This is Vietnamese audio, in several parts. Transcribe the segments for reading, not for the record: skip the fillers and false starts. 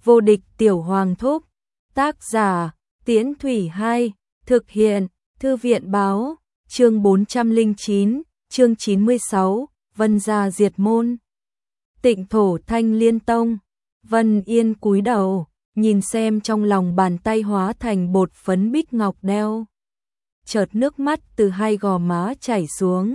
Vô địch tiểu hoàng thúc. Tác giả, Tiễn Thủy 2, thực hiện, Thư viện báo, chương 409, chương 96, Vân gia diệt môn. Tịnh thổ Thanh Liên Tông. Vân Yên cúi đầu, nhìn xem trong lòng bàn tay hóa thành bột phấn bích ngọc đeo. Chợt nước mắt từ hai gò má chảy xuống.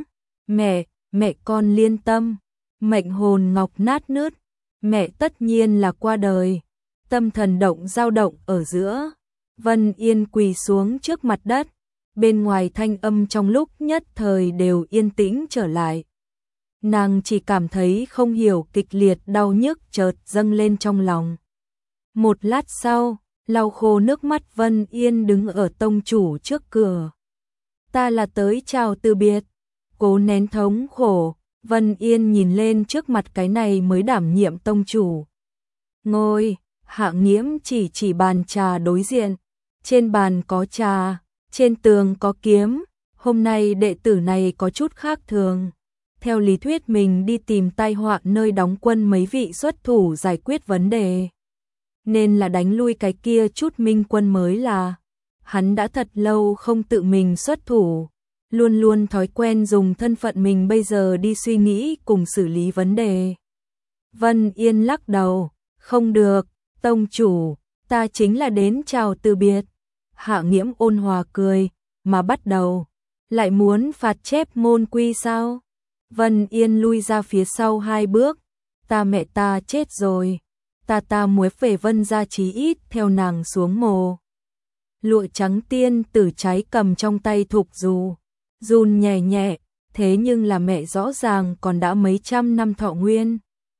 Mẹ con Liên Tâm, mệnh hồn ngọc nát nứt, mẹ tất nhiên là qua đời. Tâm thần động dao động ở giữa. Vân Yên quỳ xuống trước mặt đất, bên ngoài thanh âm trong lúc nhất thời đều yên tĩnh trở lại. Nàng chỉ cảm thấy không hiểu kịch liệt đau nhức chợt dâng lên trong lòng. Một lát sau, lau khô nước mắt Vân Yên đứng ở tông chủ trước cửa. Ta là tới chào từ biệt. Cố nén thống khổ, Vân Yên nhìn lên trước mặt cái này mới đảm nhiệm tông chủ. Ngồi, Hạ Nghiễm chỉ bàn trà đối diện. Trên bàn có trà, trên tường có kiếm. Hôm nay đệ tử này có chút khác thường. Theo lý thuyết mình đi tìm tai họa nơi đóng quân mấy vị xuất thủ giải quyết vấn đề. Nên là đánh lui cái kia chút minh quân mới là. Hắn đã thật lâu không tự mình xuất thủ. Luôn luôn thói quen dùng thân phận mình bây giờ đi suy nghĩ cùng xử lý vấn đề. Vân Yên lắc đầu, không được, tông chủ, ta chính là đến chào từ biệt. Hạ Nghiễm ôn hòa cười, mà bắt đầu, lại muốn phạt chép môn quy sao? Vân Yên lui ra phía sau 2 bước, mẹ ta chết rồi, ta muốn về Vân gia chí ít theo nàng xuống mồ. Lụa trắng tiên tử trái cầm trong tay Thục Dù, run nhẹ nhẹ, thế nhưng là mẹ rõ ràng còn đã mấy trăm năm thọ nguyên.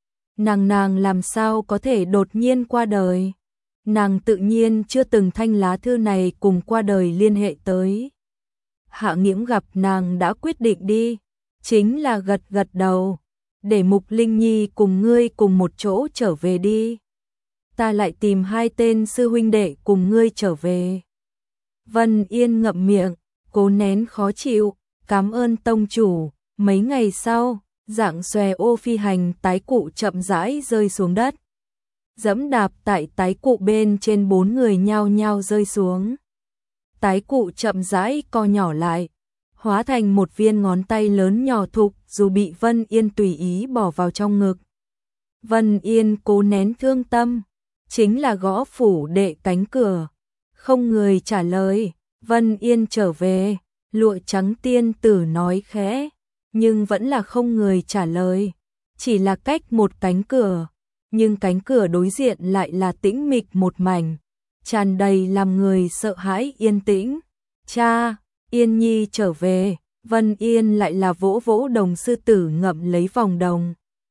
Nàng làm sao có thể đột nhiên qua đời? Nàng tự nhiên chưa từng thanh lá thư này cùng qua đời liên hệ tới. Hạ Nghiễm gặp nàng đã quyết định đi, chính là gật đầu, để Mục Linh Nhi cùng ngươi cùng một chỗ trở về đi. Ta lại tìm 2 tên sư huynh đệ cùng ngươi trở về. Vân Yên ngậm miệng, cố nén khó chịu, cảm ơn tông chủ. Mấy ngày sau, dạng xòe ô phi hành tái cụ chậm rãi rơi xuống đất. Dẫm đạp tại tái cụ bên trên 4 người nhao nhao rơi xuống. Tái cụ chậm rãi co nhỏ lại, hóa thành một viên ngón tay lớn nhỏ Thục Dù bị Vân Yên tùy ý bỏ vào trong ngực. Vân Yên cố nén thương tâm, chính là gõ phủ đệ cánh cửa. Không người trả lời, Vân Yên trở về, lụa trắng tiên tử nói khẽ, nhưng vẫn là không người trả lời, chỉ là cách một cánh cửa, nhưng cánh cửa đối diện lại là tĩnh mịch một mảnh, tràn đầy làm người sợ hãi yên tĩnh. Cha, Yên Nhi trở về, Vân Yên lại là vỗ vỗ đồng sư tử ngậm lấy vòng đồng.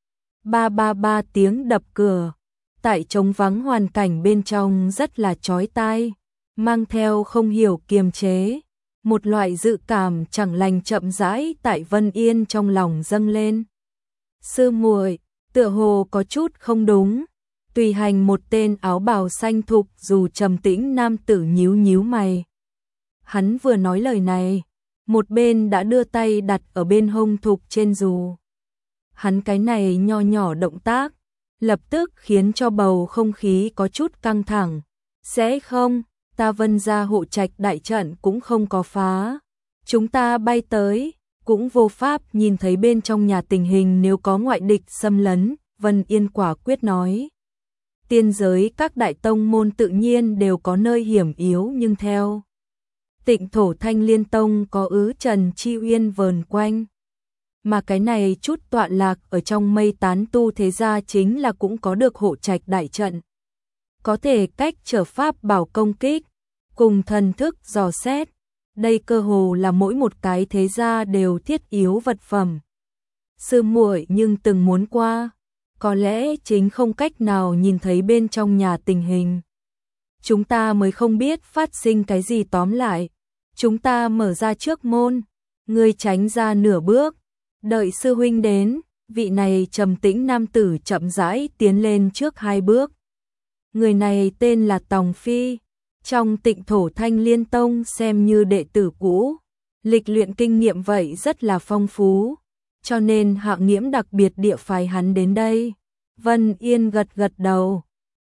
Ba tiếng đập cửa, tại trống vắng hoàn cảnh bên trong rất là chói tai, mang theo không hiểu kiềm chế. Một loại dự cảm chẳng lành chậm rãi tại Vân Yên trong lòng dâng lên. Sư muội, tựa hồ có chút không đúng. Tùy hành một tên áo bào xanh Thục Dù trầm tĩnh nam tử nhíu mày. Hắn vừa nói lời này, một bên đã đưa tay đặt ở bên hông Thục trên dù. Hắn cái này nho nhỏ động tác, lập tức khiến cho bầu không khí có chút căng thẳng. Sẽ không, ta Vân gia hộ trạch đại trận cũng không có phá. Chúng ta bay tới, cũng vô pháp nhìn thấy bên trong nhà tình hình nếu có ngoại địch xâm lấn, Vân Yên quả quyết nói. Tiên giới các đại tông môn tự nhiên đều có nơi hiểm yếu nhưng theo Tịnh thổ Thanh Liên Tông có Trần Chi Uyên vờn quanh. Mà cái này chút tọa lạc ở trong mây tán tu thế gia chính là cũng có được hộ trạch đại trận. Có thể cách trở pháp bảo công kích, cùng thần thức dò xét. Đây cơ hồ là mỗi một cái thế gia đều thiết yếu vật phẩm. Sư muội nhưng từng muốn qua, có lẽ chính không cách nào nhìn thấy bên trong nhà tình hình. Chúng ta mới không biết phát sinh cái gì tóm lại. Chúng ta mở ra trước môn, ngươi tránh ra nửa bước, đợi sư huynh đến. Vị này trầm tĩnh nam tử chậm rãi tiến lên trước 2 bước. Người này tên là Tòng Phi, trong Tịnh thổ Thanh Liên Tông xem như đệ tử cũ, lịch luyện kinh nghiệm vậy rất là phong phú, cho nên Hạ Nghiễm đặc biệt địa phái hắn đến đây. Vân Yên gật đầu,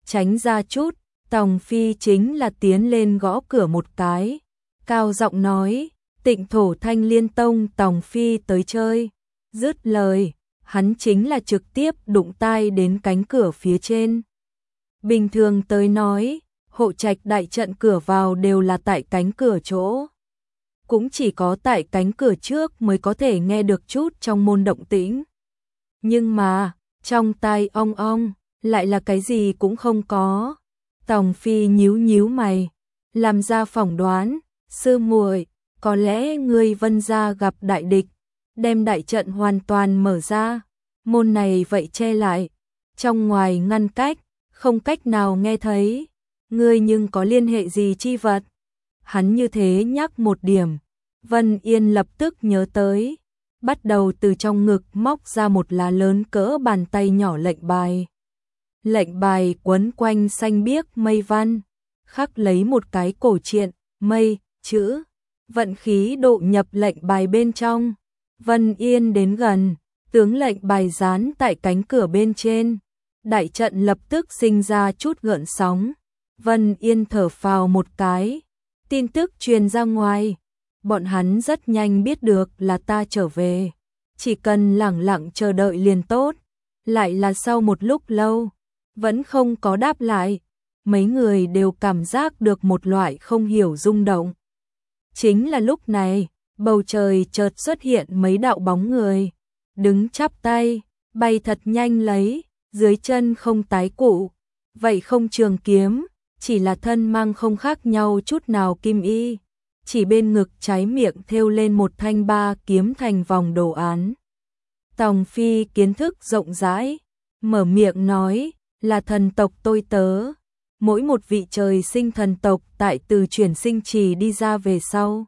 tránh ra chút. Tòng Phi chính là tiến lên gõ cửa một cái, cao giọng nói, Tịnh Thổ Thanh Liên Tông Tòng Phi tới chơi. Dứt lời, hắn chính là trực tiếp đụng tai đến cánh cửa phía trên. Bình thường tới nói, hộ trạch đại trận cửa vào đều là tại cánh cửa chỗ. Cũng chỉ có tại cánh cửa trước mới có thể nghe được chút trong môn động tĩnh. Nhưng mà, trong tai ong ong, lại là cái gì cũng không có. Tòng Phi nhíu nhíu mày, làm ra phỏng đoán, sư muội, có lẽ ngươi Vân gia gặp đại địch, đem đại trận hoàn toàn mở ra, môn này vậy che lại, trong ngoài ngăn cách, không cách nào nghe thấy, ngươi nhưng có liên hệ gì chi vật? Hắn như thế nhắc một điểm, Vân Yên lập tức nhớ tới, bắt đầu từ trong ngực móc ra một lá lớn cỡ bàn tay nhỏ lệnh bài. Lệnh bài quấn quanh xanh biếc mây văn, khắc lấy một cái cổ truyện, mây, chữ, vận khí độ nhập lệnh bài bên trong. Vân Yên đến gần, tướng lệnh bài dán tại cánh cửa bên trên. Đại trận lập tức sinh ra chút gợn sóng. Vân Yên thở phào một cái. Tin tức truyền ra ngoài. Bọn hắn rất nhanh biết được là ta trở về. Chỉ cần lẳng lặng chờ đợi liền tốt. Lại là sau một lúc lâu, vẫn không có đáp lại. Mấy người đều cảm giác được một loại không hiểu rung động. Chính là lúc này, bầu trời chợt xuất hiện mấy đạo bóng người. Đứng chắp tay, bay thật nhanh lấy, dưới chân không tái cụ. Vậy không trường kiếm, chỉ là thân mang không khác nhau chút nào kim y. Chỉ bên ngực trái miệng thêu lên một thanh ba kiếm thành vòng đồ án. Tòng Phi kiến thức rộng rãi, mở miệng nói, là thần tộc tôi tớ. Mỗi một vị trời sinh thần tộc tại từ chuyển sinh trì đi ra về sau,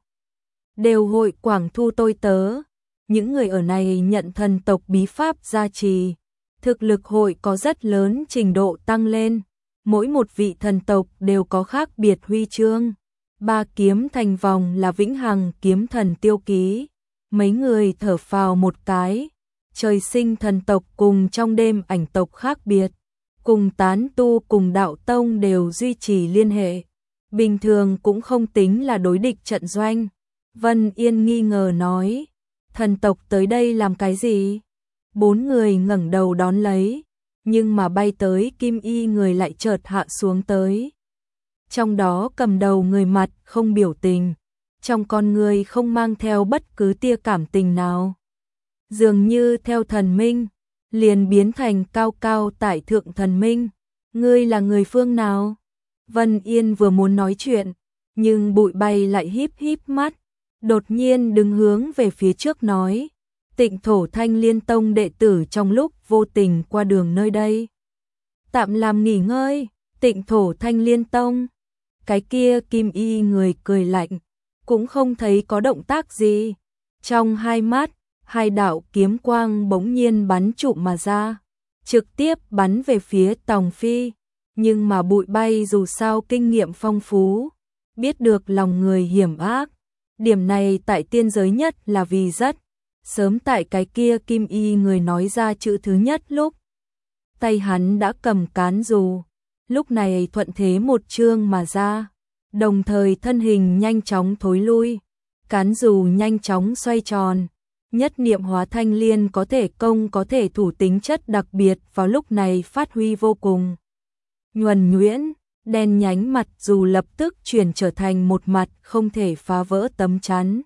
đều hội quảng thu tôi tớ. Những người ở này nhận thần tộc bí pháp gia trì, thực lực hội có rất lớn trình độ tăng lên. Mỗi một vị thần tộc đều có khác biệt huy chương. Ba kiếm thành vòng là vĩnh hằng kiếm thần tiêu ký. Mấy người thở phào một cái. Trời sinh thần tộc cùng trong đêm ảnh tộc khác biệt, cùng tán tu cùng đạo tông đều duy trì liên hệ. Bình thường cũng không tính là đối địch trận doanh. Vân Yên nghi ngờ nói, thần tộc tới đây làm cái gì? Bốn người ngẩng đầu đón lấy, nhưng mà bay tới kim y người lại chợt hạ xuống tới. Trong đó cầm đầu người mặt không biểu tình, trong con người không mang theo bất cứ tia cảm tình nào. Dường như theo thần minh, liền biến thành cao cao tại thượng thần minh. Ngươi là người phương nào? Vân Yên vừa muốn nói chuyện, nhưng bụi bay lại híp híp mắt, đột nhiên đứng hướng về phía trước nói, Tịnh Thổ Thanh Liên Tông đệ tử trong lúc vô tình qua đường nơi đây, tạm làm nghỉ ngơi. Tịnh Thổ Thanh Liên Tông. Cái kia kim y người cười lạnh, cũng không thấy có động tác gì. Trong hai mắt, hai đạo kiếm quang bỗng nhiên bắn trụm mà ra, trực tiếp bắn về phía Tòng Phi. Nhưng mà bụi bay dù sao kinh nghiệm phong phú, biết được lòng người hiểm ác. Điểm này tại tiên giới nhất là vì rất sớm tại cái kia kim y người nói ra chữ thứ nhất lúc, tay hắn đã cầm cán dù, lúc này thuận thế một chương mà ra, đồng thời thân hình nhanh chóng thối lui, cán dù nhanh chóng xoay tròn. Nhất niệm hóa thanh liên có thể công có thể thủ tính chất đặc biệt vào lúc này phát huy vô cùng. Nhuần nhuyễn, đen nhánh mặt dù lập tức chuyển trở thành một mặt không thể phá vỡ tấm chắn.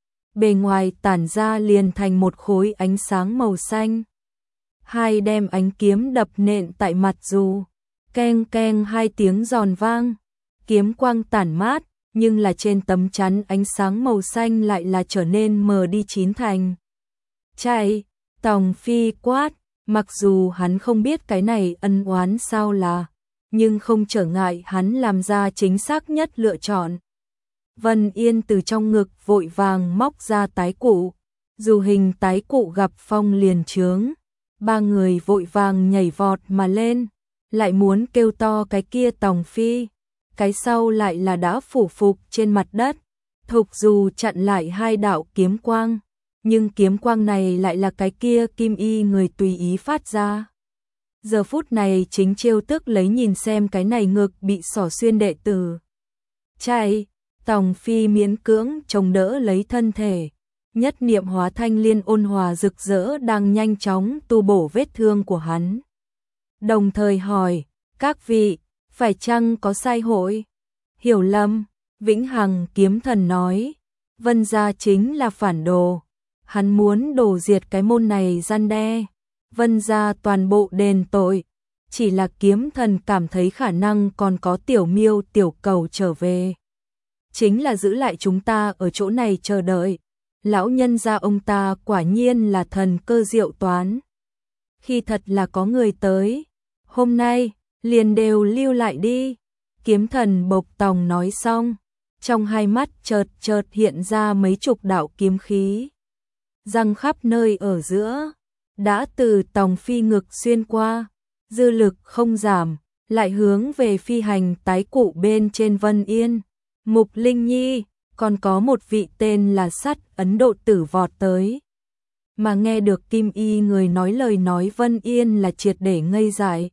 Bề ngoài tản ra liền thành một khối ánh sáng màu xanh. Hai đem ánh kiếm đập nện tại mặt dù, keng keng hai tiếng giòn vang, kiếm quang tản mát, nhưng là trên tấm chắn ánh sáng màu xanh lại là trở nên mờ đi chín thành. Chạy, Tòng Phi quát, mặc dù hắn không biết cái này ân oán sao là, nhưng không trở ngại hắn làm ra chính xác nhất lựa chọn. Vân Yên từ trong ngực vội vàng móc ra tái cụ, dù hình tái cụ gặp phong liền chướng. Ba người vội vàng nhảy vọt mà lên, lại muốn kêu to cái kia Tòng Phi. Cái sau lại là đã phủ phục trên mặt đất, thục dù chặn lại hai đạo kiếm quang, nhưng kiếm quang này lại là cái kia kim y người tùy ý phát ra. giờ phút này chính trêu tức lấy nhìn xem cái này ngực bị xỏ xuyên đệ tử. Chạy, Tòng Phi miễn cưỡng chống đỡ lấy thân thể, nhất niệm hóa thanh liên ôn hòa rực rỡ đang nhanh chóng tu bổ vết thương của hắn. Đồng thời hỏi, các vị, phải chăng có sai hội? Hiểu lầm, Vĩnh Hằng kiếm thần nói, Vân gia chính là phản đồ, hắn muốn đổ diệt cái môn này gian đe, Vân gia toàn bộ đền tội, chỉ là kiếm thần cảm thấy khả năng còn có tiểu miêu tiểu cầu trở về. Chính là giữ lại chúng ta ở chỗ này chờ đợi, lão nhân gia ông ta quả nhiên là thần cơ diệu toán. Khi thật là có người tới, hôm nay, liền đều lưu lại đi. Kiếm thần Bộc Tòng nói xong, trong hai mắt chợt hiện ra mấy chục đạo kiếm khí. Răng khắp nơi ở giữa, đã từ Tòng Phi ngực xuyên qua, dư lực không giảm, lại hướng về phi hành tái cụ bên trên Vân Yên. Mục Linh Nhi, còn có một vị tên là Sắt Ấn Độ tử vọt tới. Mà nghe được Kim Y người nói lời nói Vân Yên là triệt để ngây dại.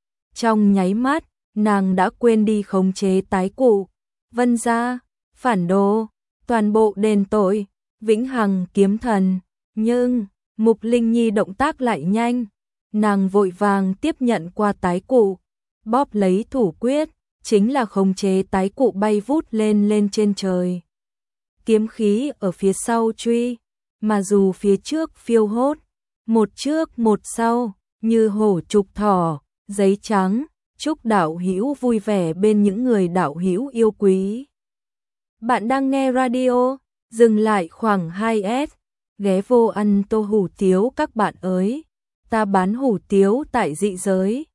Trong nháy mắt, nàng đã quên đi khống chế tái cụ. Vân gia, phản đồ, toàn bộ đền tội, Vĩnh Hằng kiếm thần. Nhưng, Mục Linh Nhi động tác lại nhanh. Nàng vội vàng tiếp nhận qua tái cụ, bóp lấy thủ quyết, chính là khống chế tái cụ bay vút lên trên trời. Kiếm khí ở phía sau truy, mà dù phía trước phiêu hốt, một trước một sau, như hổ trục thỏ, giấy trắng, chúc đạo hữu vui vẻ bên những người đạo hữu yêu quý. Bạn đang nghe radio, dừng lại khoảng 2S, ghé vô ăn tô hủ tiếu các bạn ơi, ta bán hủ tiếu tại dị giới.